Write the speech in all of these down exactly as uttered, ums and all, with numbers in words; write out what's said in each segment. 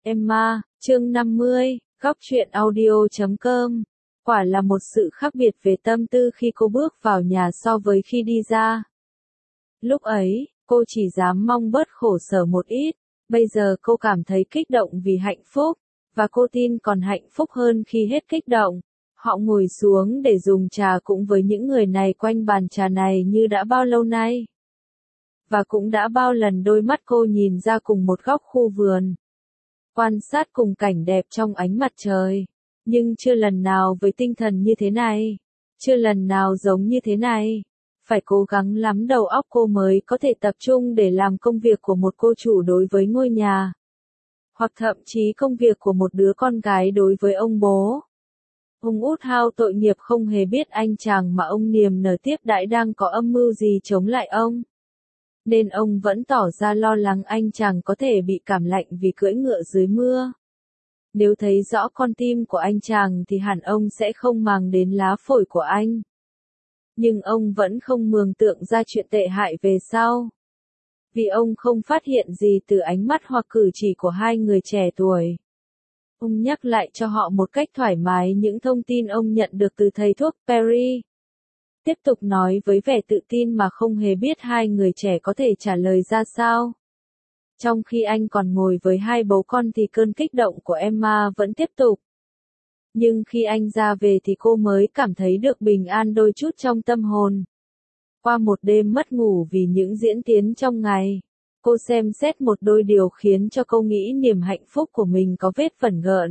Emma, chương năm mươi, góc truyện audio chấm com. Quả là một sự khác biệt về tâm tư khi cô bước vào nhà so với khi đi ra. Lúc ấy, cô chỉ dám mong bớt khổ sở một ít, bây giờ cô cảm thấy kích động vì hạnh phúc, và cô tin còn hạnh phúc hơn khi hết kích động. Họ ngồi xuống để dùng trà cũng với những người này quanh bàn trà này như đã bao lâu nay. Và cũng đã bao lần đôi mắt cô nhìn ra cùng một góc khu vườn, quan sát cùng cảnh đẹp trong ánh mặt trời, nhưng chưa lần nào với tinh thần như thế này, chưa lần nào giống như thế này. Phải cố gắng lắm đầu óc cô mới có thể tập trung để làm công việc của một cô chủ đối với ngôi nhà, hoặc thậm chí công việc của một đứa con gái đối với ông bố. Ông út hao tội nghiệp không hề biết anh chàng mà ông niềm nở tiếp đãi đang có âm mưu gì chống lại ông, nên ông vẫn tỏ ra lo lắng anh chàng có thể bị cảm lạnh vì cưỡi ngựa dưới mưa. Nếu thấy rõ con tim của anh chàng thì hẳn ông sẽ không màng đến lá phổi của anh. Nhưng ông vẫn không mường tượng ra chuyện tệ hại về sau, vì ông không phát hiện gì từ ánh mắt hoặc cử chỉ của hai người trẻ tuổi. Ông nhắc lại cho họ một cách thoải mái những thông tin ông nhận được từ thầy thuốc Perry. Tiếp tục nói với vẻ tự tin mà không hề biết hai người trẻ có thể trả lời ra sao. Trong khi anh còn ngồi với hai bố con thì cơn kích động của Emma vẫn tiếp tục. Nhưng khi anh ra về thì cô mới cảm thấy được bình an đôi chút trong tâm hồn. Qua một đêm mất ngủ vì những diễn tiến trong ngày, cô xem xét một đôi điều khiến cho cô nghĩ niềm hạnh phúc của mình có vết vẩn gợn.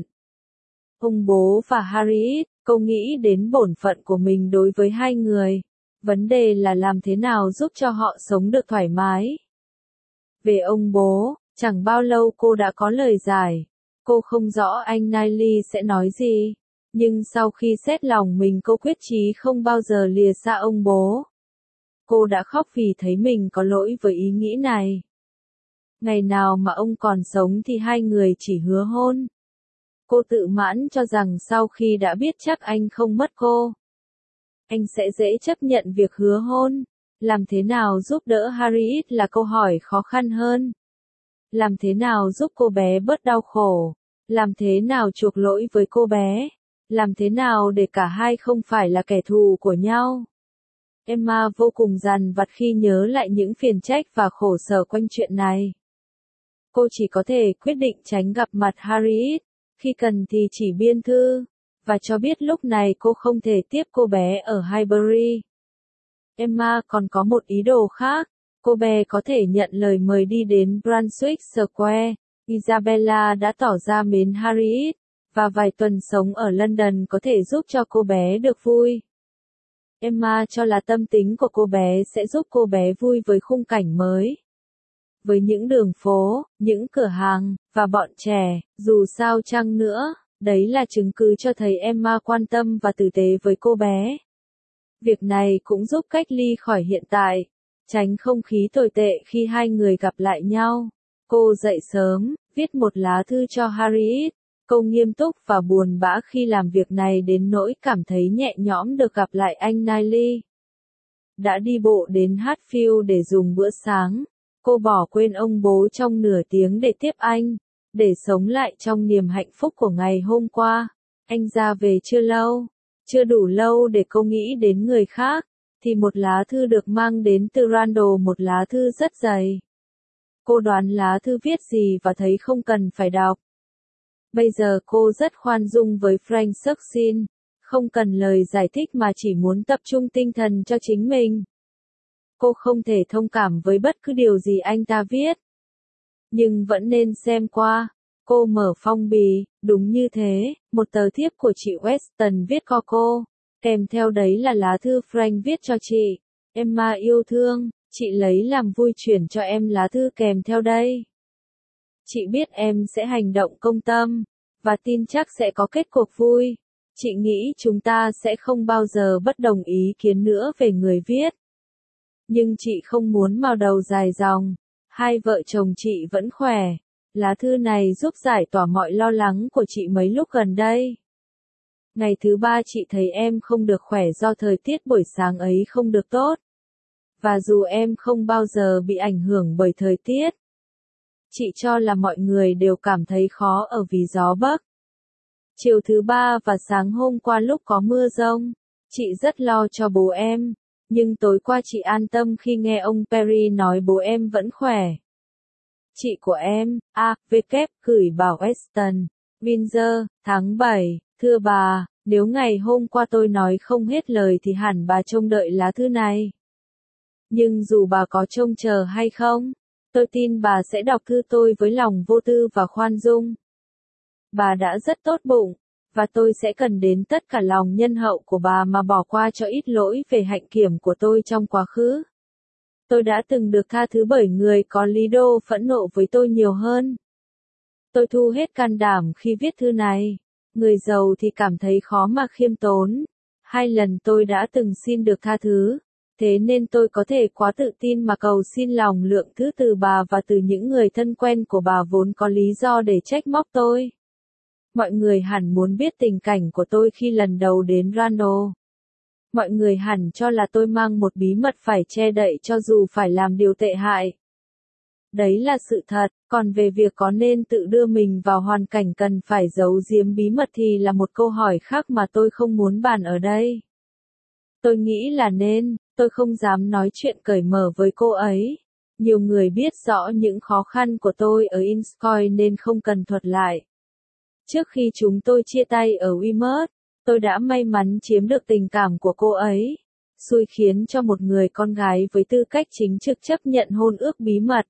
Ông bố và Harriet, cô nghĩ đến bổn phận của mình đối với hai người. Vấn đề là làm thế nào giúp cho họ sống được thoải mái. Về ông bố, chẳng bao lâu cô đã có lời giải. Cô không rõ anh Niley sẽ nói gì, nhưng sau khi xét lòng mình cô quyết chí không bao giờ lìa xa ông bố. Cô đã khóc vì thấy mình có lỗi với ý nghĩ này. Ngày nào mà ông còn sống thì hai người chỉ hứa hôn. Cô tự mãn cho rằng sau khi đã biết chắc anh không mất cô, anh sẽ dễ chấp nhận việc hứa hôn. Làm thế nào giúp đỡ Harriet là câu hỏi khó khăn hơn. Làm thế nào giúp cô bé bớt đau khổ? Làm thế nào chuộc lỗi với cô bé? Làm thế nào để cả hai không phải là kẻ thù của nhau? Emma vô cùng dằn vặt khi nhớ lại những phiền trách và khổ sở quanh chuyện này. Cô chỉ có thể quyết định tránh gặp mặt Harriet, khi cần thì chỉ biên thư, và cho biết lúc này cô không thể tiếp cô bé ở Highbury. Emma còn có một ý đồ khác, cô bé có thể nhận lời mời đi đến Brunswick Square. Isabella đã tỏ ra mến Harriet, và vài tuần sống ở London có thể giúp cho cô bé được vui. Emma cho là tâm tính của cô bé sẽ giúp cô bé vui với khung cảnh mới, với những đường phố, những cửa hàng, và bọn trẻ. Dù sao chăng nữa, đấy là chứng cứ cho thấy Emma quan tâm và tử tế với cô bé. Việc này cũng giúp cách ly khỏi hiện tại, tránh không khí tồi tệ khi hai người gặp lại nhau. Cô dậy sớm, viết một lá thư cho Harriet. Cô nghiêm túc và buồn bã khi làm việc này đến nỗi cảm thấy nhẹ nhõm được gặp lại anh Niley. Đã đi bộ đến Hatfield để dùng bữa sáng. Cô bỏ quên ông bố trong nửa tiếng để tiếp anh, để sống lại trong niềm hạnh phúc của ngày hôm qua. Anh ra về chưa lâu, chưa đủ lâu để cô nghĩ đến người khác, thì một lá thư được mang đến từ Randall, một lá thư rất dày. Cô đoán lá thư viết gì và thấy không cần phải đọc. Bây giờ cô rất khoan dung với Frank Sucksin, không cần lời giải thích mà chỉ muốn tập trung tinh thần cho chính mình. Cô không thể thông cảm với bất cứ điều gì anh ta viết, nhưng vẫn nên xem qua. Cô mở phong bì, đúng như thế, một tờ thiếp của chị Weston viết cho cô, kèm theo đấy là lá thư Frank viết cho chị. Emma yêu thương, chị lấy làm vui chuyển cho em lá thư kèm theo đây. Chị biết em sẽ hành động công tâm, và tin chắc sẽ có kết cục vui. Chị nghĩ chúng ta sẽ không bao giờ bất đồng ý kiến nữa về người viết. Nhưng chị không muốn mào đầu dài dòng. Hai vợ chồng chị vẫn khỏe. Lá thư này giúp giải tỏa mọi lo lắng của chị mấy lúc gần đây. Ngày thứ ba chị thấy em không được khỏe do thời tiết buổi sáng ấy không được tốt. Và dù em không bao giờ bị ảnh hưởng bởi thời tiết, Chị cho là mọi người đều cảm thấy khó ở vì gió bấc. Chiều thứ ba và sáng hôm qua lúc có mưa giông, chị rất lo cho bố em, nhưng tối qua chị an tâm khi nghe ông Perry nói bố em vẫn khỏe. Chị của em, A, W, gửi bảo Weston, Windsor, tháng bảy, thưa bà, nếu ngày hôm qua tôi nói không hết lời thì hẳn bà trông đợi lá thư này. Nhưng dù bà có trông chờ hay không, tôi tin bà sẽ đọc thư tôi với lòng vô tư và khoan dung. Bà đã rất tốt bụng, và tôi sẽ cần đến tất cả lòng nhân hậu của bà mà bỏ qua cho ít lỗi về hạnh kiểm của tôi trong quá khứ. Tôi đã từng được tha thứ bởi người có lý do phẫn nộ với tôi nhiều hơn. Tôi thu hết can đảm khi viết thư này. Người giàu thì cảm thấy khó mà khiêm tốn. Hai lần tôi đã từng xin được tha thứ, thế nên tôi có thể quá tự tin mà cầu xin lòng lượng thứ từ bà và từ những người thân quen của bà vốn có lý do để trách móc tôi. Mọi người hẳn muốn biết tình cảnh của tôi khi lần đầu đến Randall. Mọi người hẳn cho là tôi mang một bí mật phải che đậy cho dù phải làm điều tệ hại. Đấy là sự thật, còn về việc có nên tự đưa mình vào hoàn cảnh cần phải giấu giếm bí mật thì là một câu hỏi khác mà tôi không muốn bàn ở đây. Tôi nghĩ là nên, tôi không dám nói chuyện cởi mở với cô ấy. Nhiều người biết rõ những khó khăn của tôi ở Innscoy nên không cần thuật lại. Trước khi chúng tôi chia tay ở Weymouth, tôi đã may mắn chiếm được tình cảm của cô ấy, xui khiến cho một người con gái với tư cách chính trực chấp nhận hôn ước bí mật.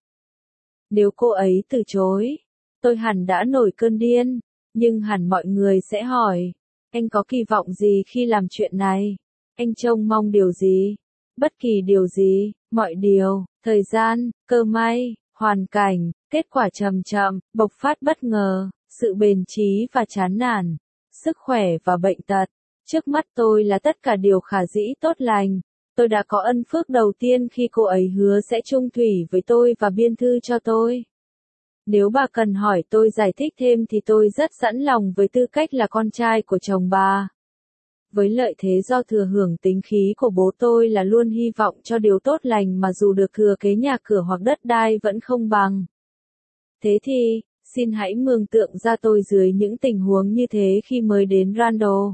Nếu cô ấy từ chối, tôi hẳn đã nổi cơn điên, nhưng hẳn mọi người sẽ hỏi, anh có kỳ vọng gì khi làm chuyện này? Anh trông mong điều gì? Bất kỳ điều gì, mọi điều, thời gian, cơ may, hoàn cảnh, kết quả chậm chậm, bộc phát bất ngờ, sự bền chí và chán nản, sức khỏe và bệnh tật. Trước mắt tôi là tất cả điều khả dĩ tốt lành. Tôi đã có ân phước đầu tiên khi cô ấy hứa sẽ chung thủy với tôi và biên thư cho tôi. Nếu bà cần hỏi tôi giải thích thêm thì tôi rất sẵn lòng với tư cách là con trai của chồng bà. Với lợi thế do thừa hưởng tính khí của bố tôi là luôn hy vọng cho điều tốt lành mà dù được thừa kế nhà cửa hoặc đất đai vẫn không bằng. Thế thì, xin hãy mường tượng ra tôi dưới những tình huống như thế khi mới đến Randall.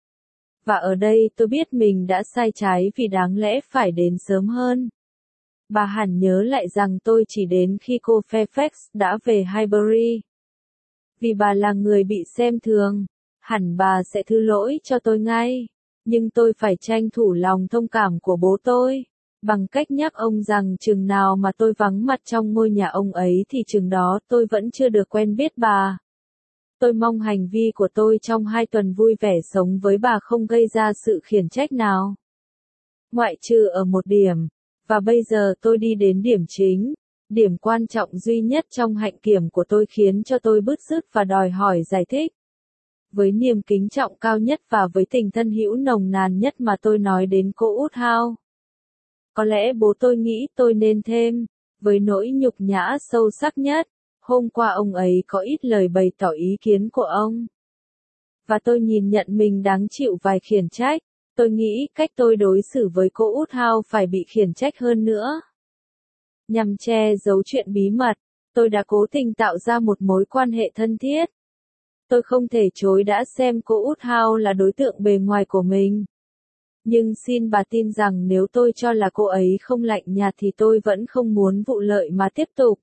Và ở đây tôi biết mình đã sai trái vì đáng lẽ phải đến sớm hơn. Bà hẳn nhớ lại rằng tôi chỉ đến khi cô Fairfax đã về Highbury. Vì bà là người bị xem thường, hẳn bà sẽ thứ lỗi cho tôi ngay. Nhưng tôi phải tranh thủ lòng thông cảm của bố tôi, bằng cách nhắc ông rằng chừng nào mà tôi vắng mặt trong ngôi nhà ông ấy thì chừng đó tôi vẫn chưa được quen biết bà. Tôi mong hành vi của tôi trong hai tuần vui vẻ sống với bà không gây ra sự khiển trách nào. Ngoại trừ ở một điểm, và bây giờ tôi đi đến điểm chính, điểm quan trọng duy nhất trong hạnh kiểm của tôi khiến cho tôi bứt rứt và đòi hỏi giải thích. Với niềm kính trọng cao nhất và với tình thân hữu nồng nàn nhất mà tôi nói đến cô Woodhouse. Có lẽ bố tôi nghĩ tôi nên thêm, với nỗi nhục nhã sâu sắc nhất. Hôm qua ông ấy có ít lời bày tỏ ý kiến của ông. Và tôi nhìn nhận mình đáng chịu vài khiển trách. Tôi nghĩ cách tôi đối xử với cô Woodhouse phải bị khiển trách hơn nữa. Nhằm che giấu chuyện bí mật, tôi đã cố tình tạo ra một mối quan hệ thân thiết. Tôi không thể chối đã xem cô Woodhouse là đối tượng bề ngoài của mình. Nhưng xin bà tin rằng nếu tôi cho là cô ấy không lạnh nhạt thì tôi vẫn không muốn vụ lợi mà tiếp tục.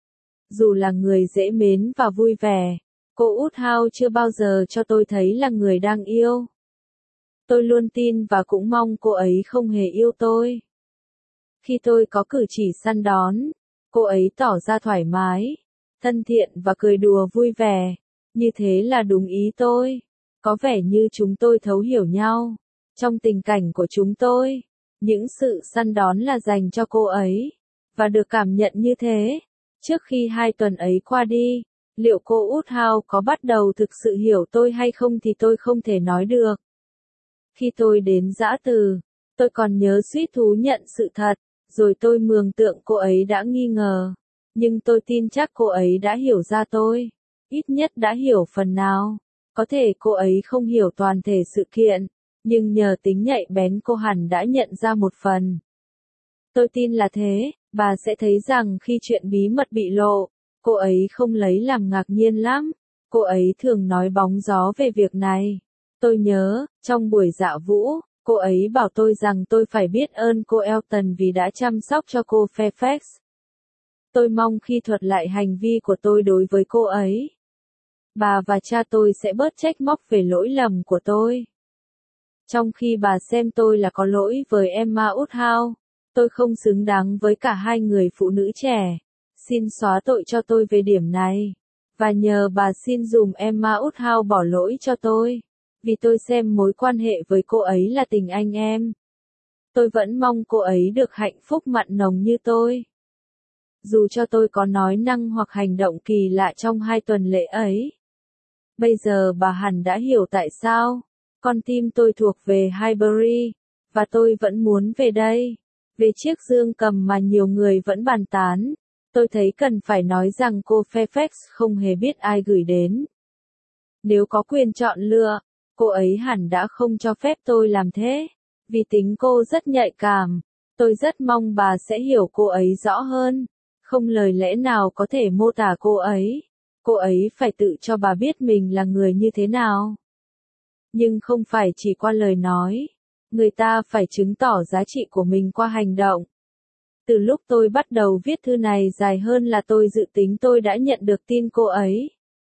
Dù là người dễ mến và vui vẻ, cô Woodhouse chưa bao giờ cho tôi thấy là người đang yêu. Tôi luôn tin và cũng mong cô ấy không hề yêu tôi. Khi tôi có cử chỉ săn đón, cô ấy tỏ ra thoải mái, thân thiện và cười đùa vui vẻ. Như thế là đúng ý tôi. Có vẻ như chúng tôi thấu hiểu nhau. Trong tình cảnh của chúng tôi, những sự săn đón là dành cho cô ấy. Và được cảm nhận như thế. Trước khi hai tuần ấy qua đi, liệu cô Woodhouse có bắt đầu thực sự hiểu tôi hay không thì tôi không thể nói được. Khi tôi đến Dã Từ, tôi còn nhớ suýt thú nhận sự thật, rồi tôi mường tượng cô ấy đã nghi ngờ. Nhưng tôi tin chắc cô ấy đã hiểu ra tôi. Ít nhất đã hiểu phần nào. Có thể cô ấy không hiểu toàn thể sự kiện, nhưng nhờ tính nhạy bén cô hẳn đã nhận ra một phần. Tôi tin là thế, bà sẽ thấy rằng khi chuyện bí mật bị lộ, Cô ấy không lấy làm ngạc nhiên lắm, cô ấy thường nói bóng gió về việc này. Tôi nhớ, trong buổi dạ vũ, cô ấy bảo tôi rằng tôi phải biết ơn cô Elton vì đã chăm sóc cho cô Fairfax. Tôi mong khi thuật lại hành vi của tôi đối với cô ấy, bà và cha tôi sẽ bớt trách móc về lỗi lầm của tôi. Trong khi bà xem tôi là có lỗi với Emma Woodhouse, tôi không xứng đáng với cả hai người phụ nữ trẻ. Xin xóa tội cho tôi về điểm này. Và nhờ bà xin dùm Emma Woodhouse bỏ lỗi cho tôi. Vì tôi xem mối quan hệ với cô ấy là tình anh em. Tôi vẫn mong cô ấy được hạnh phúc mặn nồng như tôi. Dù cho tôi có nói năng hoặc hành động kỳ lạ trong hai tuần lễ ấy. Bây giờ bà hẳn đã hiểu tại sao. Con tim tôi thuộc về Highbury. Và tôi vẫn muốn về đây. Về chiếc dương cầm mà nhiều người vẫn bàn tán. Tôi thấy cần phải nói rằng cô Fairfax không hề biết ai gửi đến. Nếu có quyền chọn lựa, cô ấy hẳn đã không cho phép tôi làm thế. Vì tính cô rất nhạy cảm. Tôi rất mong bà sẽ hiểu cô ấy rõ hơn. Không lời lẽ nào có thể mô tả cô ấy. Cô ấy phải tự cho bà biết mình là người như thế nào. Nhưng không phải chỉ qua lời nói. Người ta phải chứng tỏ giá trị của mình qua hành động. Từ lúc tôi bắt đầu viết thư này dài hơn là tôi dự tính tôi đã nhận được tin cô ấy.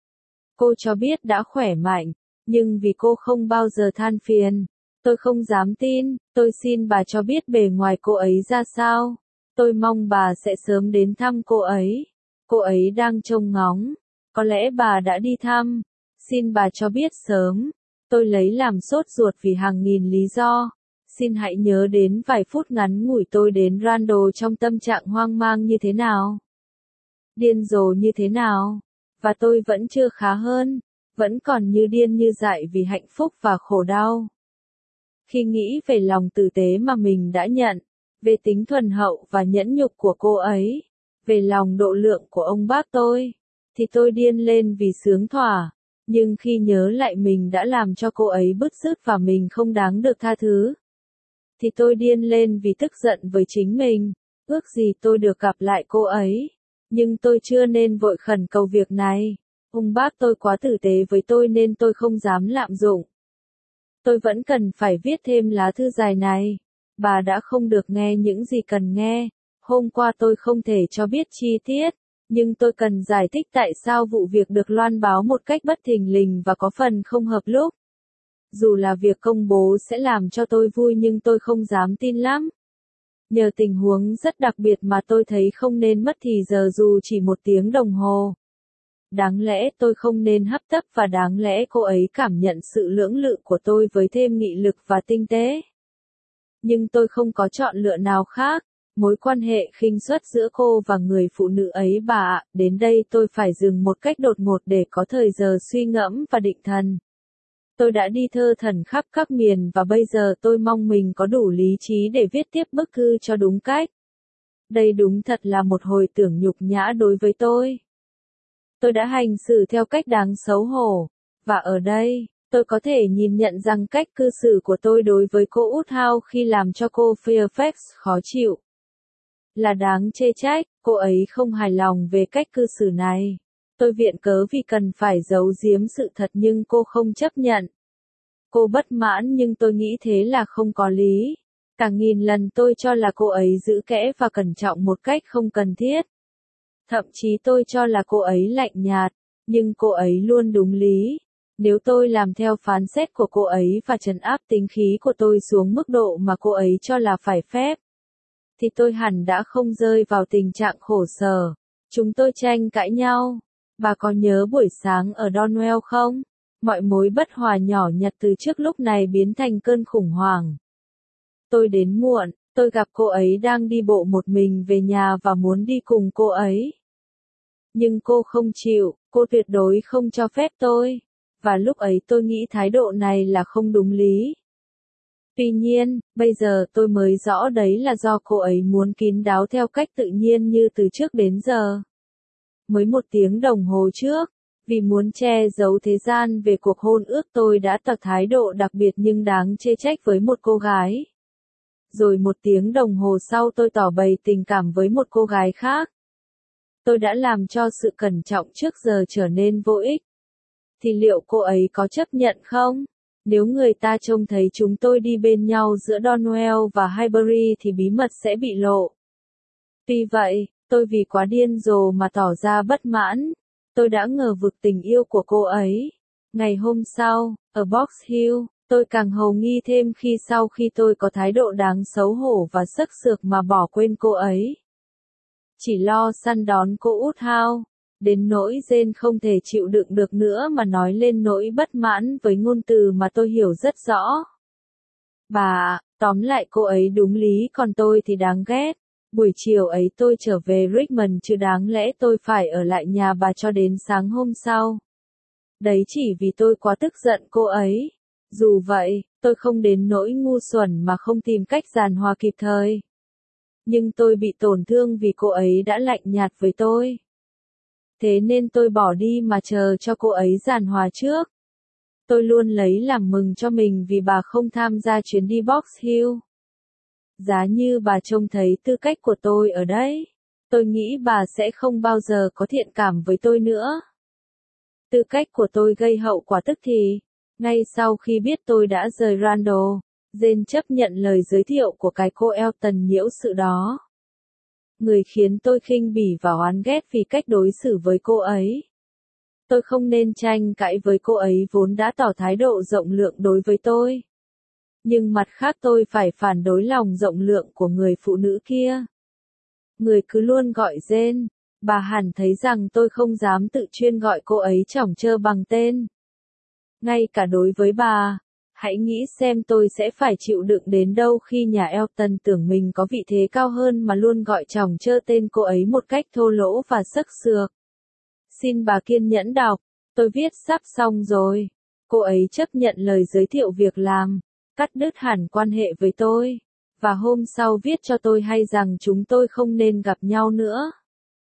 Cô cho biết đã khỏe mạnh, nhưng vì cô không bao giờ than phiền, tôi không dám tin. Tôi xin bà cho biết bề ngoài cô ấy ra sao. Tôi mong bà sẽ sớm đến thăm cô ấy. Cô ấy đang trông ngóng. Có lẽ bà đã đi thăm. Xin bà cho biết sớm. Tôi lấy làm sốt ruột vì hàng nghìn lý do. Xin hãy nhớ đến vài phút ngắn ngủi tôi đến Randall trong tâm trạng hoang mang như thế nào. Điên rồ như thế nào. Và tôi vẫn chưa khá hơn. Vẫn còn như điên như dại vì hạnh phúc và khổ đau. Khi nghĩ về lòng tử tế mà mình đã nhận, về tính thuần hậu và nhẫn nhục của cô ấy, về lòng độ lượng của ông bác tôi, thì tôi điên lên vì sướng thỏa. Nhưng khi nhớ lại mình đã làm cho cô ấy bứt rứt và mình không đáng được tha thứ, thì tôi điên lên vì tức giận với chính mình. Ước gì tôi được gặp lại cô ấy. Nhưng tôi chưa nên vội khẩn cầu việc này. Ông bác tôi quá tử tế với tôi nên tôi không dám lạm dụng. Tôi vẫn cần phải viết thêm lá thư dài này. Bà đã không được nghe những gì cần nghe. Hôm qua tôi không thể cho biết chi tiết. Nhưng tôi cần giải thích tại sao vụ việc được loan báo một cách bất thình lình và có phần không hợp lúc. Dù là việc công bố sẽ làm cho tôi vui nhưng tôi không dám tin lắm. Nhờ tình huống rất đặc biệt mà tôi thấy không nên mất thì giờ dù chỉ một tiếng đồng hồ. Đáng lẽ tôi không nên hấp tấp và đáng lẽ cô ấy cảm nhận sự lưỡng lự của tôi với thêm nghị lực và tinh tế. Nhưng tôi không có chọn lựa nào khác. Mối quan hệ khinh suất giữa cô và người phụ nữ ấy bà ạ, đến đây tôi phải dừng một cách đột ngột để có thời giờ suy ngẫm và định thần. Tôi đã đi thơ thẩn khắp các miền và bây giờ tôi mong mình có đủ lý trí để viết tiếp bức thư cho đúng cách. Đây đúng thật là một hồi tưởng nhục nhã đối với tôi. Tôi đã hành xử theo cách đáng xấu hổ, và ở đây, tôi có thể nhìn nhận rằng cách cư xử của tôi đối với cô Woodhouse khi làm cho cô Fairfax khó chịu là đáng chê trách. Cô ấy không hài lòng về cách cư xử này. Tôi viện cớ vì cần phải giấu giếm sự thật nhưng cô không chấp nhận. Cô bất mãn nhưng tôi nghĩ thế là không có lý. Cả nghìn lần tôi cho là cô ấy giữ kẽ và cẩn trọng một cách không cần thiết. Thậm chí tôi cho là cô ấy lạnh nhạt, nhưng cô ấy luôn đúng lý. Nếu tôi làm theo phán xét của cô ấy và trấn áp tính khí của tôi xuống mức độ mà cô ấy cho là phải phép, thì tôi hẳn đã không rơi vào tình trạng khổ sở. Chúng tôi tranh cãi nhau. Bà có nhớ buổi sáng ở Donwell không? Mọi mối bất hòa nhỏ nhặt từ trước lúc này biến thành cơn khủng hoảng. Tôi đến muộn, tôi gặp cô ấy đang đi bộ một mình về nhà và muốn đi cùng cô ấy. Nhưng cô không chịu, cô tuyệt đối không cho phép tôi. Và lúc ấy tôi nghĩ thái độ này là không đúng lý. Tuy nhiên, bây giờ tôi mới rõ đấy là do cô ấy muốn kín đáo theo cách tự nhiên như từ trước đến giờ. Mới một tiếng đồng hồ trước, vì muốn che giấu thế gian về cuộc hôn ước tôi đã tỏ thái độ đặc biệt nhưng đáng chê trách với một cô gái. Rồi một tiếng đồng hồ sau tôi tỏ bày tình cảm với một cô gái khác. tôi đã làm cho sự cẩn trọng trước giờ trở nên vô ích. Thì liệu cô ấy có chấp nhận không? Nếu người ta trông thấy chúng tôi đi bên nhau giữa Donwell và Highbury thì bí mật sẽ bị lộ. Tuy vậy, tôi vì quá điên rồ mà tỏ ra bất mãn. Tôi đã ngờ vực tình yêu của cô ấy. Ngày hôm sau, ở Box Hill, tôi càng hồ nghi thêm khi sau khi tôi có thái độ đáng xấu hổ và sấc sược mà bỏ quên cô ấy. Chỉ lo săn đón cô út hao, đến nỗi Jane không thể chịu đựng được nữa mà nói lên nỗi bất mãn với ngôn từ mà tôi hiểu rất rõ. Bà, tóm lại cô ấy đúng lý còn tôi thì đáng ghét. Buổi chiều ấy tôi trở về Richmond chứ đáng lẽ tôi phải ở lại nhà bà cho đến sáng hôm sau. Đấy chỉ vì tôi quá tức giận cô ấy. Dù vậy, tôi không đến nỗi ngu xuẩn mà không tìm cách giàn hòa kịp thời. Nhưng tôi bị tổn thương vì cô ấy đã lạnh nhạt với tôi. Thế nên tôi bỏ đi mà chờ cho cô ấy giàn hòa trước. Tôi luôn lấy làm mừng cho mình vì bà không tham gia chuyến đi Box Hill. Giá như bà trông thấy tư cách của tôi ở đấy, tôi nghĩ bà sẽ không bao giờ có thiện cảm với tôi nữa. Tư cách của tôi gây hậu quả tức thì, ngay sau khi biết tôi đã rời Randall, Jane chấp nhận lời giới thiệu của cái cô Elton nhiễu sự đó. Người khiến tôi khinh bỉ và oán ghét vì cách đối xử với cô ấy. Tôi không nên tranh cãi với cô ấy vốn đã tỏ thái độ rộng lượng đối với tôi. Nhưng mặt khác tôi phải phản đối lòng rộng lượng của người phụ nữ kia. Người cứ luôn gọi Jane, bà hẳn thấy rằng tôi không dám tự chuyên gọi cô ấy chỏng chơ bằng tên. Ngay cả đối với bà, hãy nghĩ xem tôi sẽ phải chịu đựng đến đâu khi nhà Elton tưởng mình có vị thế cao hơn mà luôn gọi chỏng chơ tên cô ấy một cách thô lỗ và sấc sược. Xin bà kiên nhẫn đọc, tôi viết sắp xong rồi. Cô ấy chấp nhận lời giới thiệu việc làm, cắt đứt hẳn quan hệ với tôi, và hôm sau viết cho tôi hay rằng chúng tôi không nên gặp nhau nữa.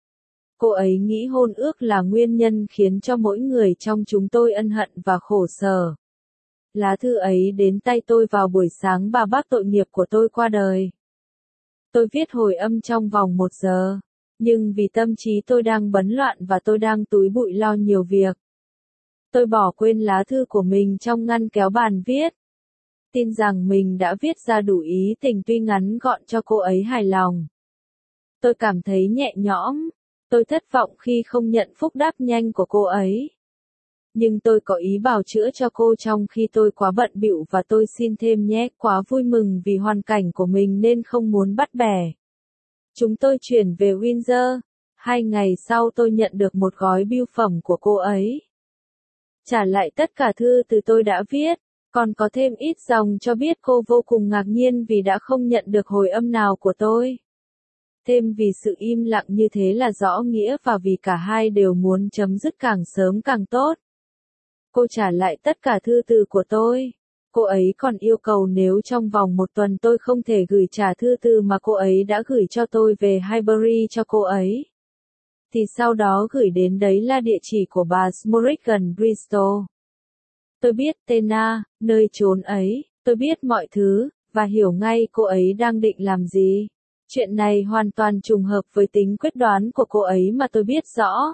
Cô ấy nghĩ hôn ước là nguyên nhân khiến cho mỗi người trong chúng tôi ân hận và khổ sở. Lá thư ấy đến tay tôi vào buổi sáng bà bác tội nghiệp của tôi qua đời. Tôi viết hồi âm trong vòng một giờ, nhưng vì tâm trí tôi đang bấn loạn và tôi đang túi bụi lo nhiều việc, tôi bỏ quên lá thư của mình trong ngăn kéo bàn viết. Tin rằng mình đã viết ra đủ ý tình tuy ngắn gọn cho cô ấy hài lòng. Tôi cảm thấy nhẹ nhõm. Tôi thất vọng khi không nhận phúc đáp nhanh của cô ấy. Nhưng tôi có ý bào chữa cho cô trong khi tôi quá bận bịu và tôi xin thêm nhé, quá vui mừng vì hoàn cảnh của mình nên không muốn bắt bẻ. Chúng tôi chuyển về Windsor. Hai ngày sau tôi nhận được một gói bưu phẩm của cô ấy. Trả lại tất cả thư từ tôi đã viết, còn có thêm ít dòng cho biết cô vô cùng ngạc nhiên vì đã không nhận được hồi âm nào của tôi. Thêm vì sự im lặng như thế là rõ nghĩa và vì cả hai đều muốn chấm dứt càng sớm càng tốt. Cô trả lại tất cả thư từ của tôi. Cô ấy còn yêu cầu nếu trong vòng một tuần tôi không thể gửi trả thư từ mà cô ấy đã gửi cho tôi về Highbury cho cô ấy, thì sau đó gửi đến đấy là địa chỉ của bà Smorrick gần Bristol. Tôi biết tên A, nơi chốn ấy, tôi biết mọi thứ, và hiểu ngay cô ấy đang định làm gì. Chuyện này hoàn toàn trùng hợp với tính quyết đoán của cô ấy mà tôi biết rõ.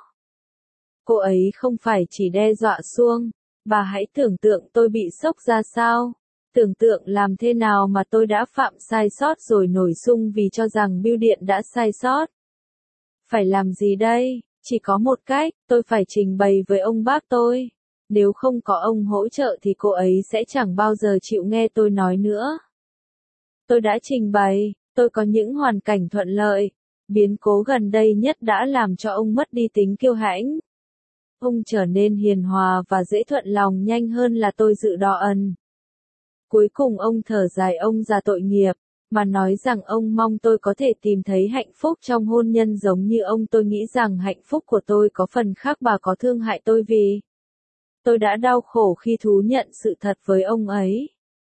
Cô ấy không phải chỉ đe dọa xuông, bà hãy tưởng tượng tôi bị sốc ra sao. Tưởng tượng làm thế nào mà tôi đã phạm sai sót rồi nổi sung vì cho rằng bưu điện đã sai sót. Phải làm gì đây? Chỉ có một cách, tôi phải trình bày với ông bác tôi. Nếu không có ông hỗ trợ thì cô ấy sẽ chẳng bao giờ chịu nghe tôi nói nữa. Tôi đã trình bày. Tôi có những hoàn cảnh thuận lợi. Biến cố gần đây nhất đã làm cho ông mất đi tính kiêu hãnh. Ông trở nên hiền hòa và dễ thuận lòng nhanh hơn là tôi dự đoán. Cuối cùng ông thở dài ông già tội nghiệp, mà nói rằng ông mong tôi có thể tìm thấy hạnh phúc trong hôn nhân giống như ông. Tôi nghĩ rằng hạnh phúc của tôi có phần khác. Bà có thương hại tôi vì tôi đã đau khổ khi thú nhận sự thật với ông ấy.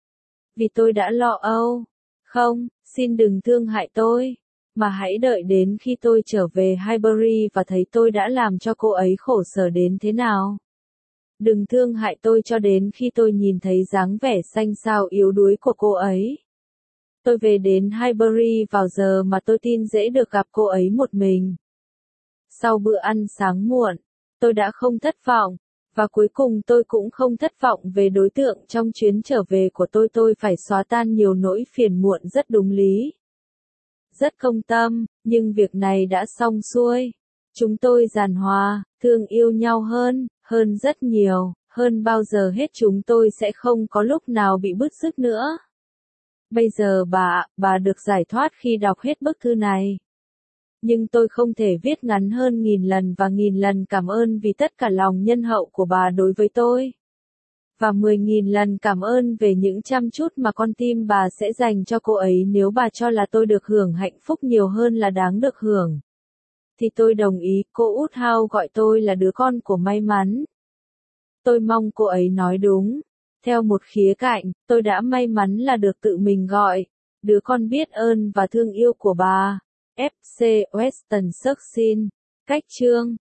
Vì tôi đã lo âu. Không, xin đừng thương hại tôi, mà hãy đợi đến khi tôi trở về Highbury và thấy tôi đã làm cho cô ấy khổ sở đến thế nào. Đừng thương hại tôi cho đến khi tôi nhìn thấy dáng vẻ xanh xao yếu đuối của cô ấy. Tôi về đến Highbury vào giờ mà tôi tin dễ được gặp cô ấy một mình. Sau bữa ăn sáng muộn, tôi đã không thất vọng. Và cuối cùng tôi cũng không thất vọng về đối tượng trong chuyến trở về của tôi. Tôi phải xóa tan nhiều nỗi phiền muộn rất đúng lý. Rất công tâm, nhưng việc này đã xong xuôi. Chúng tôi giàn hòa, thương yêu nhau hơn, hơn rất nhiều, hơn bao giờ hết chúng tôi sẽ không có lúc nào bị bứt rứt nữa. Bây giờ bà, bà được giải thoát khi đọc hết bức thư này. Nhưng tôi không thể viết ngắn hơn nghìn lần và nghìn lần cảm ơn vì tất cả lòng nhân hậu của bà đối với tôi. Và mười nghìn lần cảm ơn về những chăm chút mà con tim bà sẽ dành cho cô ấy nếu bà cho là tôi được hưởng hạnh phúc nhiều hơn là đáng được hưởng. Thì tôi đồng ý, cô Út Hao gọi tôi là đứa con của may mắn. Tôi mong cô ấy nói đúng. Theo một khía cạnh, tôi đã may mắn là được tự mình gọi, đứa con biết ơn và thương yêu của bà. ép xê Western Success. Cách chương